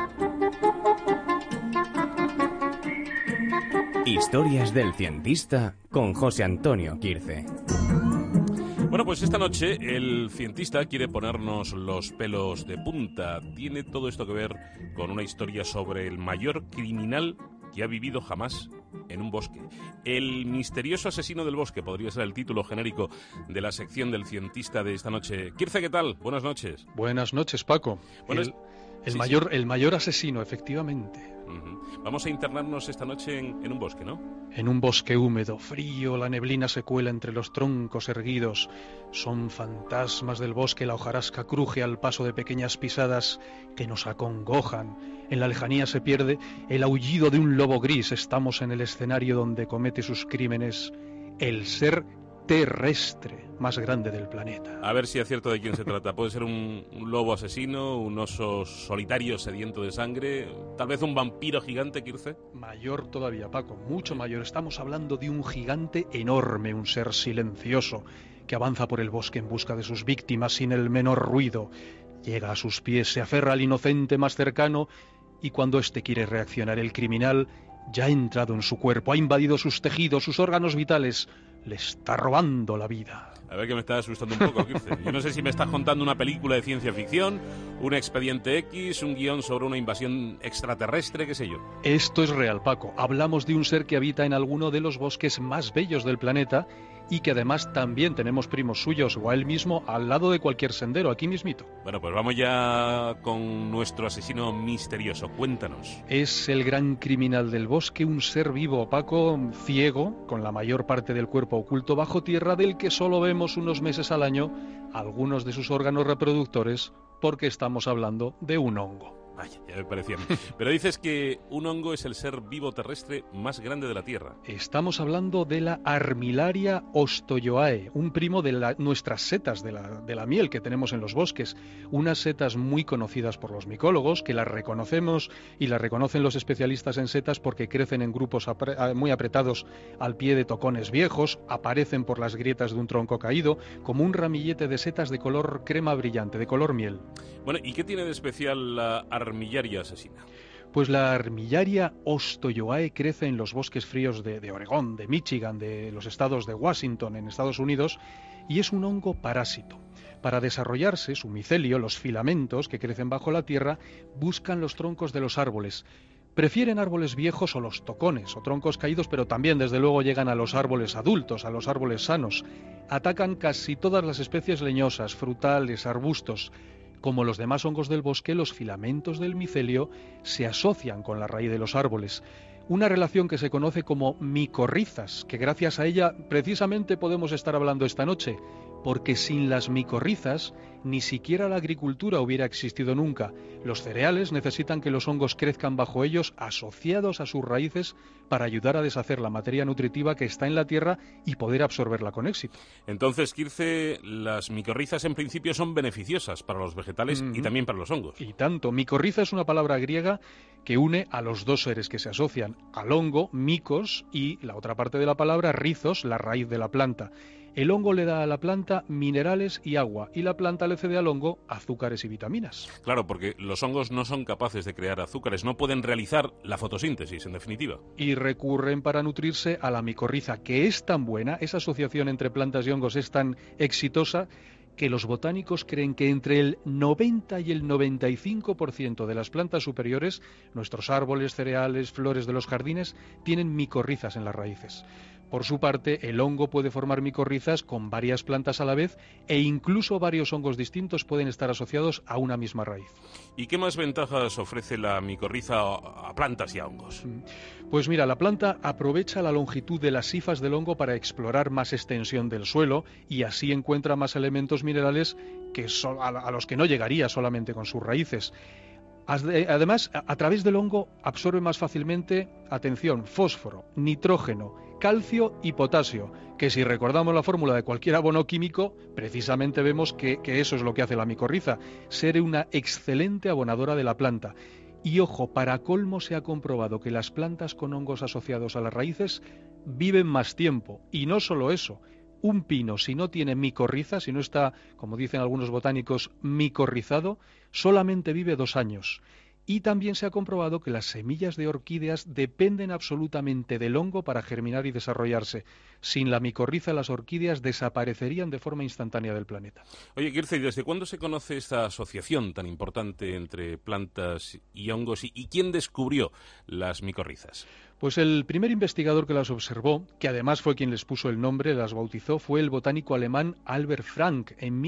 Historias del cientista con José Antonio Quirce. Bueno, pues esta noche el cientista quiere ponernos los pelos de punta. Tiene todo esto que ver con una historia sobre el mayor criminal que ha vivido jamás en un bosque. El misterioso asesino del bosque podría ser el título genérico de la sección del cientista de esta noche. Quirce, ¿qué tal? Buenas noches. Buenas noches, Paco. Bueno, el mayor asesino, efectivamente. Vamos a internarnos esta noche en un bosque, ¿no? En un bosque húmedo, frío, la neblina se cuela entre los troncos erguidos. Son fantasmas del bosque, la hojarasca cruje al paso de pequeñas pisadas que nos acongojan. En la lejanía se pierde el aullido de un lobo gris. Estamos en el escenario donde comete sus crímenes el ser terrestre más grande del planeta. A ver si acierto de quién se trata. Puede ser un lobo asesino, un oso solitario sediento de sangre, tal vez un vampiro gigante, Quirce. Mayor todavía, Paco, mucho mayor. Estamos hablando de un gigante enorme, un ser silencioso que avanza por el bosque en busca de sus víctimas sin el menor ruido. Llega a sus pies, se aferra al inocente más cercano y cuando éste quiere reaccionar, el criminal ya ha entrado en su cuerpo, ha invadido sus tejidos, sus órganos vitales. Le está robando la vida. A ver, que me está asustando un poco, Quirce. Yo no sé si me estás contando una película de ciencia ficción, un expediente X, un guión sobre una invasión extraterrestre, qué sé yo. Esto es real, Paco. Hablamos de un ser que habita en alguno de los bosques más bellos del planeta y que además también tenemos primos suyos o a él mismo al lado de cualquier sendero, aquí mismito. Bueno, pues vamos ya con nuestro asesino misterioso. Cuéntanos. Es el gran criminal del bosque, un ser vivo, Paco, ciego, con la mayor parte del cuerpo oculto bajo tierra, del que solo vemos unos meses al año algunos de sus órganos reproductores, porque estamos hablando de un hongo. Vaya, ya me parecía a mí. Pero dices que un hongo es el ser vivo terrestre más grande de la Tierra. Estamos hablando de la Armillaria ostoyoae, un primo de nuestras setas de la miel que tenemos en los bosques. Unas setas muy conocidas por los micólogos, que las reconocemos y las reconocen los especialistas en setas porque crecen en grupos muy apretados al pie de tocones viejos, aparecen por las grietas de un tronco caído, como un ramillete de setas de color crema brillante, de color miel. Bueno, ¿y qué tiene de especial la Armillaria asesina? Pues la Armillaria ostoyoae crece en los bosques fríos de Oregón, de Michigan, de los estados de Washington, en Estados Unidos, y es un hongo parásito. Para desarrollarse, su micelio, los filamentos que crecen bajo la tierra, buscan los troncos de los árboles. Prefieren árboles viejos o los tocones o troncos caídos, pero también, desde luego, llegan a los árboles adultos, a los árboles sanos. Atacan casi todas las especies leñosas, frutales, arbustos. Como los demás hongos del bosque, los filamentos del micelio se asocian con la raíz de los árboles. Una relación que se conoce como micorrizas, que gracias a ella precisamente podemos estar hablando esta noche, porque sin las micorrizas ni siquiera la agricultura hubiera existido nunca. Los cereales necesitan que los hongos crezcan bajo ellos, asociados a sus raíces, para ayudar a deshacer la materia nutritiva que está en la tierra y poder absorberla con éxito. Entonces, Quirce, las micorrizas en principio son beneficiosas para los vegetales y también para los hongos. Y tanto. Micorriza es una palabra griega que une a los dos seres que se asocian, al hongo, micos, y la otra parte de la palabra, rizos, la raíz de la planta. El hongo le da a la planta minerales y agua, y la planta le cede al hongo azúcares y vitaminas. Claro, porque los hongos no son capaces de crear azúcares, no pueden realizar la fotosíntesis, en definitiva. Y recurren para nutrirse a la micorriza, que es tan buena, esa asociación entre plantas y hongos es tan exitosa, que los botánicos creen que entre el 90 y el 95% de las plantas superiores, nuestros árboles, cereales, flores de los jardines, tienen micorrizas en las raíces. Por su parte, el hongo puede formar micorrizas con varias plantas a la vez e incluso varios hongos distintos pueden estar asociados a una misma raíz. ¿Y qué más ventajas ofrece la micorriza a plantas y a hongos? Pues mira, la planta aprovecha la longitud de las hifas del hongo para explorar más extensión del suelo y así encuentra más elementos minerales a los que no llegaría solamente con sus raíces. Además, a través del hongo absorbe más fácilmente, atención, fósforo, nitrógeno, calcio y potasio, que si recordamos la fórmula de cualquier abono químico, precisamente vemos que eso es lo que hace la micorriza, ser una excelente abonadora de la planta. Y ojo, para colmo se ha comprobado que las plantas con hongos asociados a las raíces viven más tiempo, y no solo eso. Un pino, si no tiene micorriza, si no está, como dicen algunos botánicos, micorrizado, solamente vive 2 años. Y también se ha comprobado que las semillas de orquídeas dependen absolutamente del hongo para germinar y desarrollarse. Sin la micorriza, las orquídeas desaparecerían de forma instantánea del planeta. Oye, Kirce, ¿desde cuándo se conoce esta asociación tan importante entre plantas y hongos y quién descubrió las micorrizas? Pues el primer investigador que las observó, que además fue quien les puso el nombre, las bautizó, fue el botánico alemán Albert Frank en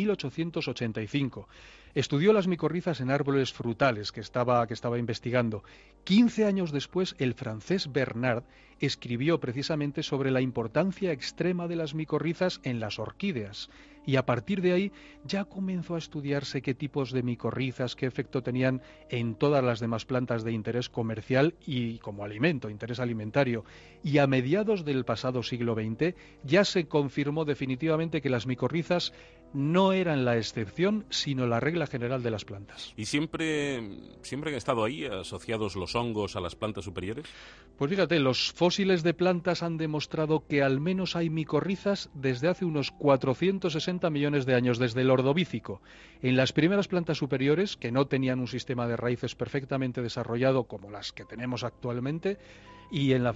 1885. Estudió las micorrizas en árboles frutales que estaba investigando. 15 años después, el francés Bernard escribió precisamente sobre la importancia extrema de las micorrizas en las orquídeas. Y a partir de ahí ya comenzó a estudiarse qué tipos de micorrizas, qué efecto tenían en todas las demás plantas de interés comercial y como alimento, interés alimentario. Y a mediados del pasado siglo XX ya se confirmó definitivamente que las micorrizas no eran la excepción, sino la regla general de las plantas. ¿Y siempre han estado ahí asociados los hongos a las plantas superiores? Pues fíjate, los fósiles de plantas han demostrado que al menos hay micorrizas desde hace unos 460 millones de años, desde el Ordovícico. En las primeras plantas superiores, que no tenían un sistema de raíces perfectamente desarrollado como las que tenemos actualmente, la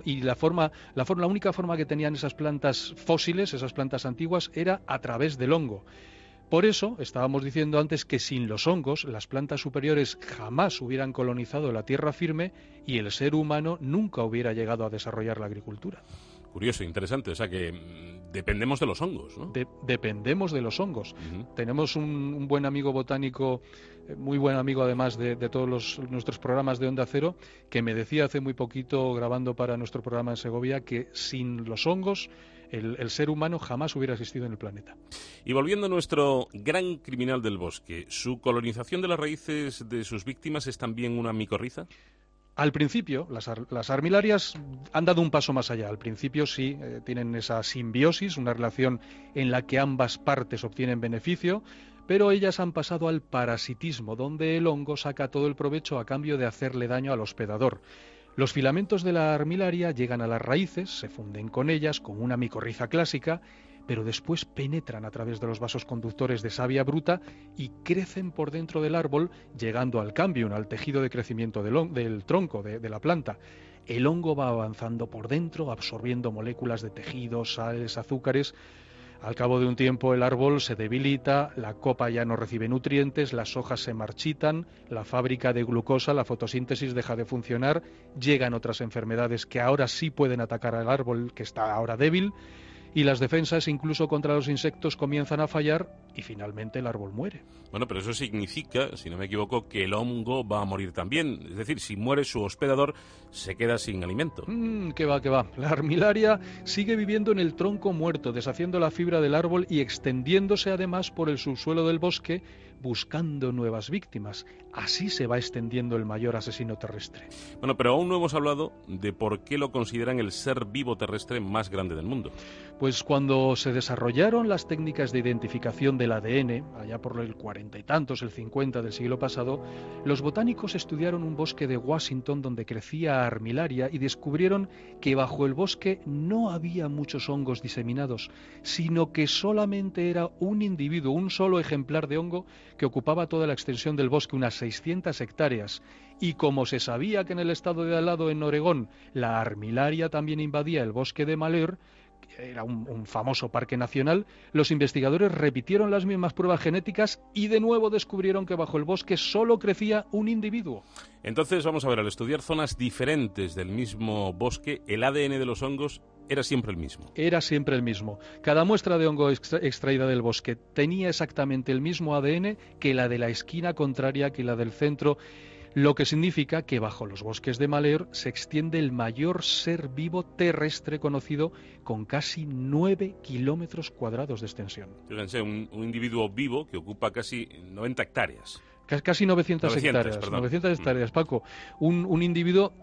única forma que tenían esas plantas fósiles, esas plantas antiguas, era a través del hongo. Por eso, estábamos diciendo antes que sin los hongos, las plantas superiores jamás hubieran colonizado la tierra firme y el ser humano nunca hubiera llegado a desarrollar la agricultura. Curioso, interesante, o sea que dependemos de los hongos, ¿no? Dependemos de los hongos. Tenemos un buen amigo botánico, muy buen amigo además de todos nuestros programas de Onda Cero, que me decía hace muy poquito, grabando para nuestro programa en Segovia, que sin los hongos el ser humano jamás hubiera existido en el planeta. Y volviendo a nuestro gran criminal del bosque, ¿su colonización de las raíces de sus víctimas es también una micorriza? Al principio, las armilarias han dado un paso más allá. Al principio sí, tienen esa simbiosis, una relación en la que ambas partes obtienen beneficio, pero ellas han pasado al parasitismo, donde el hongo saca todo el provecho a cambio de hacerle daño al hospedador. Los filamentos de la armilaria llegan a las raíces, se funden con ellas, con una micorriza clásica, pero después penetran a través de los vasos conductores de savia bruta y crecen por dentro del árbol, llegando al cambium, al tejido de crecimiento del tronco, de la planta. El hongo va avanzando por dentro, absorbiendo moléculas de tejidos, sales, azúcares. Al cabo de un tiempo el árbol se debilita, la copa ya no recibe nutrientes, las hojas se marchitan, la fábrica de glucosa, la fotosíntesis deja de funcionar, llegan otras enfermedades que ahora sí pueden atacar al árbol que está ahora débil, y las defensas incluso contra los insectos comienzan a fallar y finalmente el árbol muere. Bueno, pero eso significa, si no me equivoco, que el hongo va a morir también. Es decir, si muere su hospedador, se queda sin alimento. Que va. La armilaria sigue viviendo en el tronco muerto, deshaciendo la fibra del árbol y extendiéndose además por el subsuelo del bosque, buscando nuevas víctimas. Así se va extendiendo el mayor asesino terrestre. Bueno, pero aún no hemos hablado de por qué lo consideran el ser vivo terrestre más grande del mundo. Pues cuando se desarrollaron las técnicas de identificación del ADN, allá por el 40 y tantos, el 50 del siglo pasado, los botánicos estudiaron un bosque de Washington donde crecía armilaria y descubrieron que bajo el bosque no había muchos hongos diseminados, sino que solamente era un individuo, un solo ejemplar de hongo que ocupaba toda la extensión del bosque, unas 600 hectáreas. Y como se sabía que en el estado de al lado, en Oregón, la armilaria también invadía el bosque de Malheur, era un famoso parque nacional, los investigadores repitieron las mismas pruebas genéticas y de nuevo descubrieron que bajo el bosque solo crecía un individuo. Entonces, vamos a ver, al estudiar zonas diferentes del mismo bosque, el ADN de los hongos era siempre el mismo. Era siempre el mismo. Cada muestra de hongo extraída del bosque tenía exactamente el mismo ADN que la de la esquina contraria, que la del centro, lo que significa que bajo los bosques de Malheur se extiende el mayor ser vivo terrestre conocido, con casi 9 kilómetros cuadrados de extensión. Fíjense, un individuo vivo que ocupa casi 90 hectáreas. Casi 900 hectáreas, 900 hectáreas, Paco. Un individuo que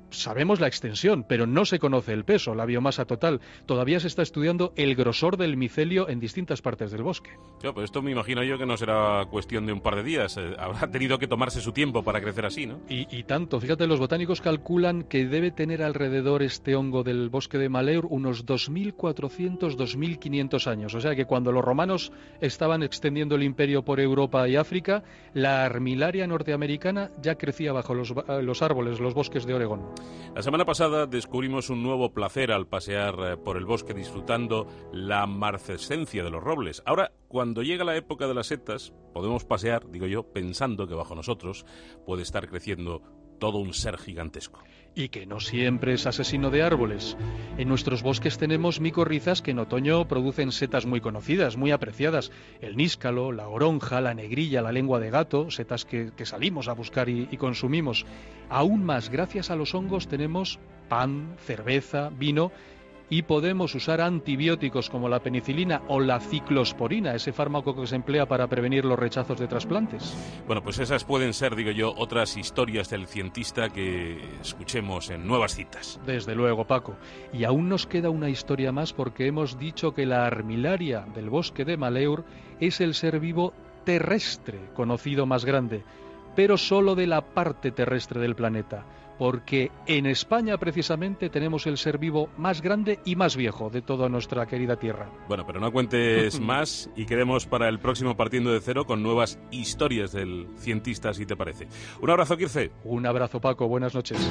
sabemos la extensión, pero no se conoce el peso, la biomasa total. Todavía se está estudiando el grosor del micelio en distintas partes del bosque. Claro, pues esto me imagino yo que no será cuestión de un par de días. Habrá tenido que tomarse su tiempo para crecer así, ¿no? Y tanto. Fíjate, los botánicos calculan que debe tener alrededor este hongo del bosque de Malheur unos 2.400, 2.500 años. O sea que cuando los romanos estaban extendiendo el imperio por Europa y África, la armillaria norteamericana ya crecía bajo los árboles, los bosques de Oregón. La semana pasada descubrimos un nuevo placer al pasear por el bosque disfrutando la marcescencia de los robles. Ahora, cuando llega la época de las setas, podemos pasear, digo yo, pensando que bajo nosotros puede estar creciendo todo un ser gigantesco. Y que no siempre es asesino de árboles. En nuestros bosques tenemos micorrizas que en otoño producen setas muy conocidas, muy apreciadas. El níscalo, la oronja, la negrilla, la lengua de gato, setas que salimos a buscar y consumimos. Aún más, gracias a los hongos tenemos pan, cerveza, vino, y podemos usar antibióticos como la penicilina o la ciclosporina, ese fármaco que se emplea para prevenir los rechazos de trasplantes. Bueno, pues esas pueden ser, digo yo, otras historias del cientista que escuchemos en nuevas citas. Desde luego, Paco. Y aún nos queda una historia más porque hemos dicho que la armillaria del bosque de Malheur es el ser vivo terrestre conocido más grande, pero solo de la parte terrestre del planeta, porque en España precisamente tenemos el ser vivo más grande y más viejo de toda nuestra querida tierra. Bueno, pero no cuentes más y quedemos para el próximo Partiendo de Cero con nuevas historias del cientista, si te parece. Un abrazo, Quirce. Un abrazo, Paco. Buenas noches.